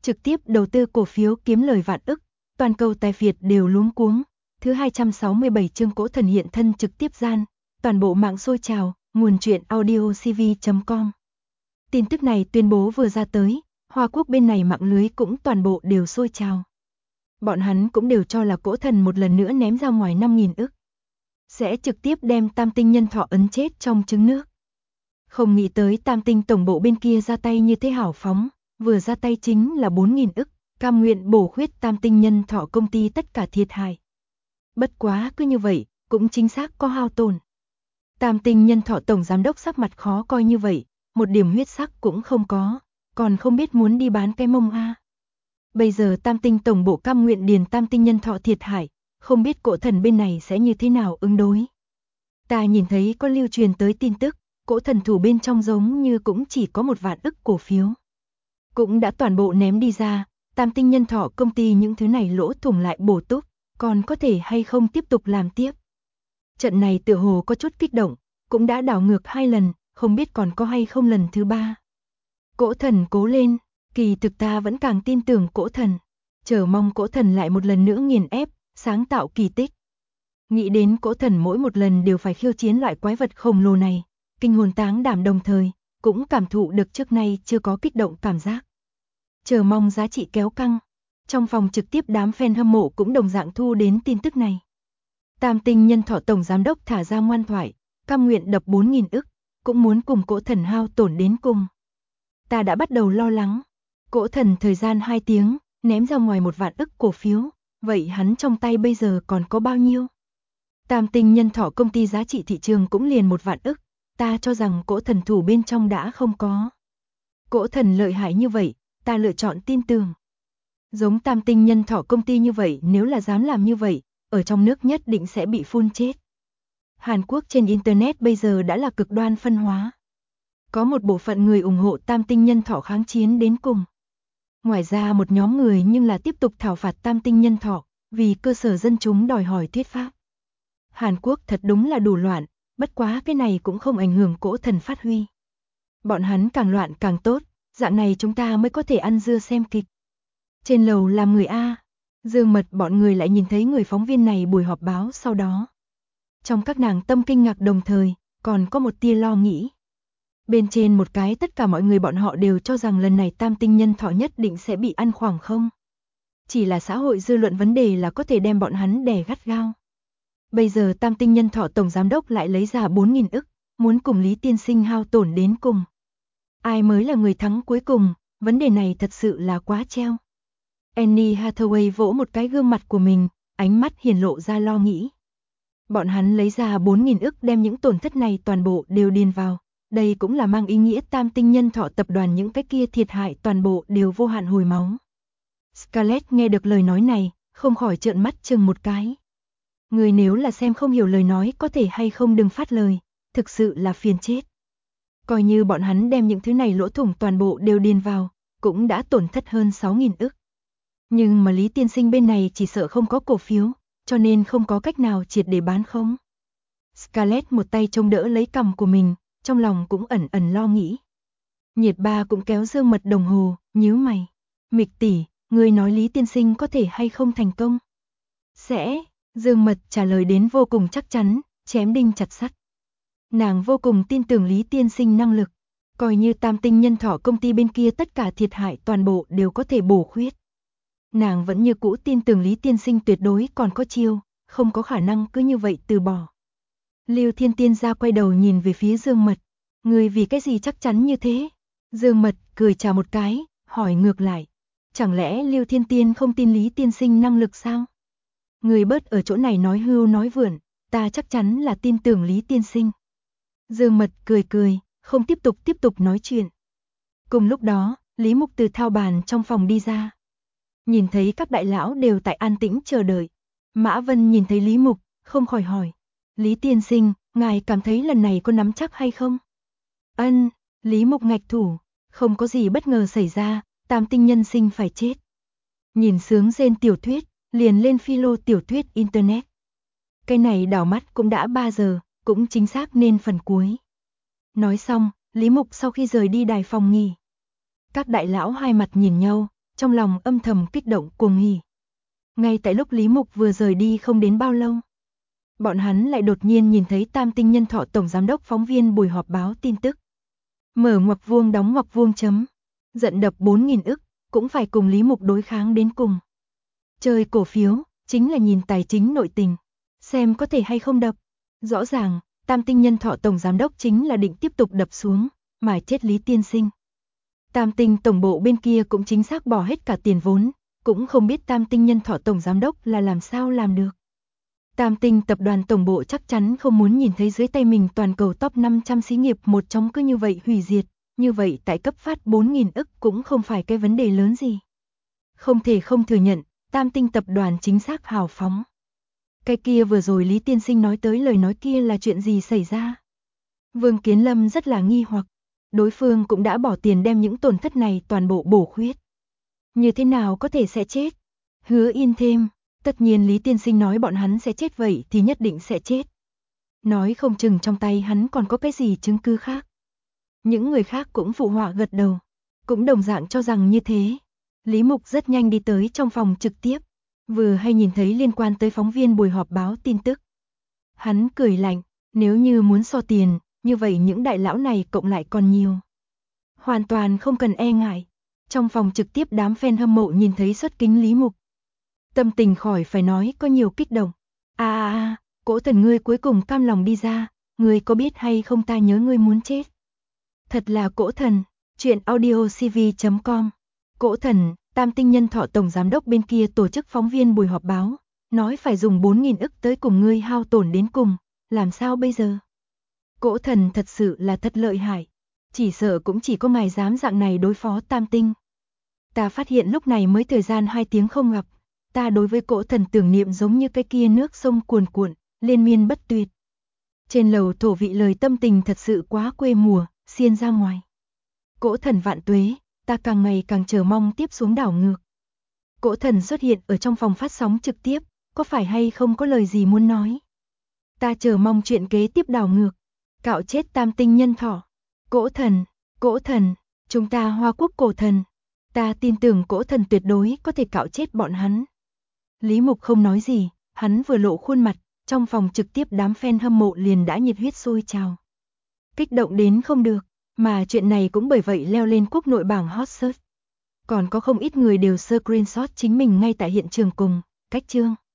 trực tiếp đầu tư cổ phiếu kiếm lời vạn ức, toàn cầu tài phiệt đều luống cuống. Thứ 267 chương Cỗ Thần hiện thân trực tiếp gian, toàn bộ mạng sôi trào, nguồn truyện audiocv.com. Tin tức này tuyên bố vừa ra tới, Hoa Quốc bên này mạng lưới cũng toàn bộ đều sôi trào. Bọn hắn cũng đều cho là Cỗ Thần một lần nữa ném ra ngoài 5.000 ức. Sẽ trực tiếp đem Tam Tinh Nhân Thọ ấn chết trong trứng nước. Không nghĩ tới Tam Tinh tổng bộ bên kia ra tay như thế hào phóng, vừa ra tay chính là 4.000 ức, cam nguyện bổ khuyết Tam Tinh Nhân Thọ công ty tất cả thiệt hại. Bất quá cứ như vậy, cũng chính xác có hao tổn. Tam Tinh Nhân Thọ tổng giám đốc sắc mặt khó coi như vậy, một điểm huyết sắc cũng không có, còn không biết muốn đi bán cái mông a. Bây giờ Tam Tinh tổng bộ cam nguyện điền Tam Tinh Nhân Thọ thiệt hại, không biết Cỗ Thần bên này sẽ như thế nào ứng đối. Ta nhìn thấy có lưu truyền tới tin tức, Cỗ Thần thủ bên trong giống như cũng chỉ có 1 vạn ức cổ phiếu. Cũng đã toàn bộ ném đi ra, Tam Tinh Nhân Thọ công ty những thứ này lỗ thủng lại bổ túc, còn có thể hay không tiếp tục làm tiếp. Trận này tựa hồ có chút kích động, cũng đã đảo ngược 2 lần, không biết còn có hay không lần thứ 3. Cỗ Thần cố lên, kỳ thực ta vẫn càng tin tưởng Cỗ Thần, chờ mong Cỗ Thần lại một lần nữa nghiền ép, sáng tạo kỳ tích. Nghĩ đến Cỗ Thần mỗi một lần đều phải khiêu chiến loại quái vật khổng lồ này, kinh hồn táng đảm đồng thời, cũng cảm thụ được trước nay chưa có kích động cảm giác. Chờ mong giá trị kéo căng. Trong phòng trực tiếp đám fan hâm mộ cũng đồng dạng thu đến tin tức này. Tam Tinh Nhân Thọ tổng giám đốc thả ra ngoan thoại, cam nguyện đập 4.000 ức, cũng muốn cùng Cỗ Thần hao tổn đến cùng. Ta đã bắt đầu lo lắng. Cỗ Thần thời gian 2 tiếng, ném ra ngoài 1 vạn ức cổ phiếu, vậy hắn trong tay bây giờ còn có bao nhiêu? Tam Tinh Nhân Thọ công ty giá trị thị trường cũng liền 1 vạn ức, ta cho rằng Cỗ Thần thủ bên trong đã không có. Cỗ Thần lợi hại như vậy, ta lựa chọn tin tưởng. Giống Tam Tinh Nhân Thọ công ty như vậy, nếu là dám làm như vậy, ở trong nước nhất định sẽ bị phun chết. Hàn Quốc trên Internet bây giờ đã là cực đoan phân hóa. Có một bộ phận người ủng hộ Tam Tinh Nhân Thọ kháng chiến đến cùng. Ngoài ra một nhóm người nhưng là tiếp tục thảo phạt Tam Tinh Nhân Thọ, vì cơ sở dân chúng đòi hỏi thuyết pháp. Hàn Quốc thật đúng là đủ loạn, bất quá cái này cũng không ảnh hưởng Cỗ Thần phát huy. Bọn hắn càng loạn càng tốt, dạng này chúng ta mới có thể ăn dưa xem kịch. Trên lầu làm người A, Dương Mật bọn người lại nhìn thấy người phóng viên này buổi họp báo sau đó. Trong các nàng tâm kinh ngạc đồng thời, còn có một tia lo nghĩ. Bên trên một cái tất cả mọi người bọn họ đều cho rằng lần này Tam Tinh Nhân Thọ nhất định sẽ bị ăn khoảng không. Chỉ là xã hội dư luận vấn đề là có thể đem bọn hắn đè gắt gao. Bây giờ Tam Tinh Nhân Thọ tổng giám đốc lại lấy ra 4.000 ức, muốn cùng Lý Tiên Sinh hao tổn đến cùng. Ai mới là người thắng cuối cùng, vấn đề này thật sự là quá treo. Annie Hathaway vỗ một cái gương mặt của mình, ánh mắt hiển lộ ra lo nghĩ. Bọn hắn lấy ra 4.000 ức đem những tổn thất này toàn bộ đều điền vào. Đây cũng là mang ý nghĩa Tam Tinh Nhân Thọ tập đoàn những cái kia thiệt hại toàn bộ đều vô hạn hồi máu. Scarlett nghe được lời nói này, không khỏi trợn mắt chừng một cái. Người nếu là xem không hiểu lời nói có thể hay không đừng phát lời, thực sự là phiền chết. Coi như bọn hắn đem những thứ này lỗ thủng toàn bộ đều điền vào, cũng đã tổn thất hơn 6.000 ức. Nhưng mà Lý Tiên Sinh bên này chỉ sợ không có cổ phiếu, cho nên không có cách nào triệt để bán không. Scarlett một tay trông đỡ lấy cằm của mình, trong lòng cũng ẩn ẩn lo nghĩ. Nhiệt Ba cũng kéo Dương Mật đồng hồ, nhíu mày. Mịch tỷ, ngươi nói Lý Tiên Sinh có thể hay không thành công? Sẽ, Dương Mật trả lời đến vô cùng chắc chắn, chém đinh chặt sắt. Nàng vô cùng tin tưởng Lý Tiên Sinh năng lực, coi như Tam Tinh Nhân Thọ công ty bên kia tất cả thiệt hại toàn bộ đều có thể bổ khuyết. Nàng vẫn như cũ tin tưởng Lý Tiên Sinh tuyệt đối còn có chiêu, không có khả năng cứ như vậy từ bỏ. Lưu Thiên Tiên ra quay đầu nhìn về phía Dương Mật, người vì cái gì chắc chắn như thế? Dương Mật cười chào một cái, hỏi ngược lại, chẳng lẽ Lưu Thiên Tiên không tin Lý Tiên Sinh năng lực sao? Người bớt ở chỗ này nói hưu nói vượn, ta chắc chắn là tin tưởng Lý Tiên Sinh. Dương Mật cười cười, không tiếp tục nói chuyện. Cùng lúc đó, Lý Mục từ thao bàn trong phòng đi ra. Nhìn thấy các đại lão đều tại an tĩnh chờ đợi. Mã Vân nhìn thấy Lý Mục, không khỏi hỏi. Lý Tiên Sinh, ngài cảm thấy lần này có nắm chắc hay không? Ân, Lý Mục ngạch thủ, không có gì bất ngờ xảy ra, Tam Tinh Nhân Sinh phải chết. Nhìn sướng rên tiểu thuyết, liền lên philo tiểu thuyết Internet. Cái này đảo mắt cũng đã 3 giờ, cũng chính xác nên phần cuối. Nói xong, Lý Mục sau khi rời đi đài phòng nghỉ. Các đại lão hai mặt nhìn nhau, trong lòng âm thầm kích động cuồng hỉ. Ngay tại lúc Lý Mục vừa rời đi không đến bao lâu, bọn hắn lại đột nhiên nhìn thấy Tam Tinh Nhân Thọ tổng giám đốc phóng viên buổi họp báo tin tức. Mở ngoặc vuông đóng ngoặc vuông chấm. Giận đập 4.000 ức, cũng phải cùng Lý Mục đối kháng đến cùng. Chơi cổ phiếu, chính là nhìn tài chính nội tình, xem có thể hay không đập. Rõ ràng, Tam Tinh Nhân Thọ tổng giám đốc chính là định tiếp tục đập xuống, mà chết Lý tiên sinh. Tam Tinh tổng bộ bên kia cũng chính xác bỏ hết cả tiền vốn, cũng không biết Tam Tinh Nhân Thọ tổng giám đốc là làm sao làm được. Tam Tinh tập đoàn tổng bộ chắc chắn không muốn nhìn thấy dưới tay mình toàn cầu top 500 xí nghiệp một trong cứ như vậy hủy diệt, như vậy tại cấp phát 4.000 ức cũng không phải cái vấn đề lớn gì. Không thể không thừa nhận, Tam Tinh tập đoàn chính xác hào phóng. Cái kia vừa rồi Lý tiên sinh nói tới lời nói kia là chuyện gì xảy ra? Vương Kiến Lâm rất là nghi hoặc, đối phương cũng đã bỏ tiền đem những tổn thất này toàn bộ bổ khuyết. Như thế nào có thể sẽ chết? Hứa Yên thêm, tất nhiên Lý tiên sinh nói bọn hắn sẽ chết vậy thì nhất định sẽ chết. Nói không chừng trong tay hắn còn có cái gì chứng cứ khác. Những người khác cũng phụ họa gật đầu, cũng đồng dạng cho rằng như thế. Lý Mục rất nhanh đi tới trong phòng trực tiếp, vừa hay nhìn thấy liên quan tới phóng viên buổi họp báo tin tức. Hắn cười lạnh, nếu như muốn so tiền, như vậy những đại lão này cộng lại còn nhiều. Hoàn toàn không cần e ngại. Trong phòng trực tiếp đám fan hâm mộ nhìn thấy xuất kính Lý Mục. Tâm tình khỏi phải nói có nhiều kích động. Cỗ thần ngươi cuối cùng cam lòng đi ra, ngươi có biết hay không ta nhớ ngươi muốn chết. Thật là cỗ thần, chuyện audiocv.com. Cỗ thần, Tam Tinh Nhân Thọ tổng giám đốc bên kia tổ chức phóng viên buổi họp báo, nói phải dùng 4.000 ức tới cùng ngươi hao tổn đến cùng, làm sao bây giờ? Cỗ thần thật sự là thật lợi hại, chỉ sợ cũng chỉ có ngài dám dạng này đối phó Tam Tinh. Ta phát hiện lúc này mới thời gian 2 tiếng không gặp, ta đối với cỗ thần tưởng niệm giống như cái kia nước sông cuồn cuộn, liên miên bất tuyệt. Trên lầu thổ vị lời tâm tình thật sự quá quê mùa, xiên ra ngoài. Cỗ thần vạn tuế, ta càng ngày càng chờ mong tiếp xuống đảo ngược. Cỗ thần xuất hiện ở trong phòng phát sóng trực tiếp, có phải hay không có lời gì muốn nói? Ta chờ mong chuyện kế tiếp đảo ngược, cạo chết Tam Tinh Nhân Thọ. Cỗ thần, chúng ta Hoa Quốc cổ thần. Ta tin tưởng cỗ thần tuyệt đối có thể cạo chết bọn hắn. Lý Mục không nói gì, hắn vừa lộ khuôn mặt, trong phòng trực tiếp đám fan hâm mộ liền đã nhiệt huyết sôi trào. Kích động đến không được, mà chuyện này cũng bởi vậy leo lên quốc nội bảng hot search. Còn có không ít người đều screenshot chính mình ngay tại hiện trường cùng, cách chương.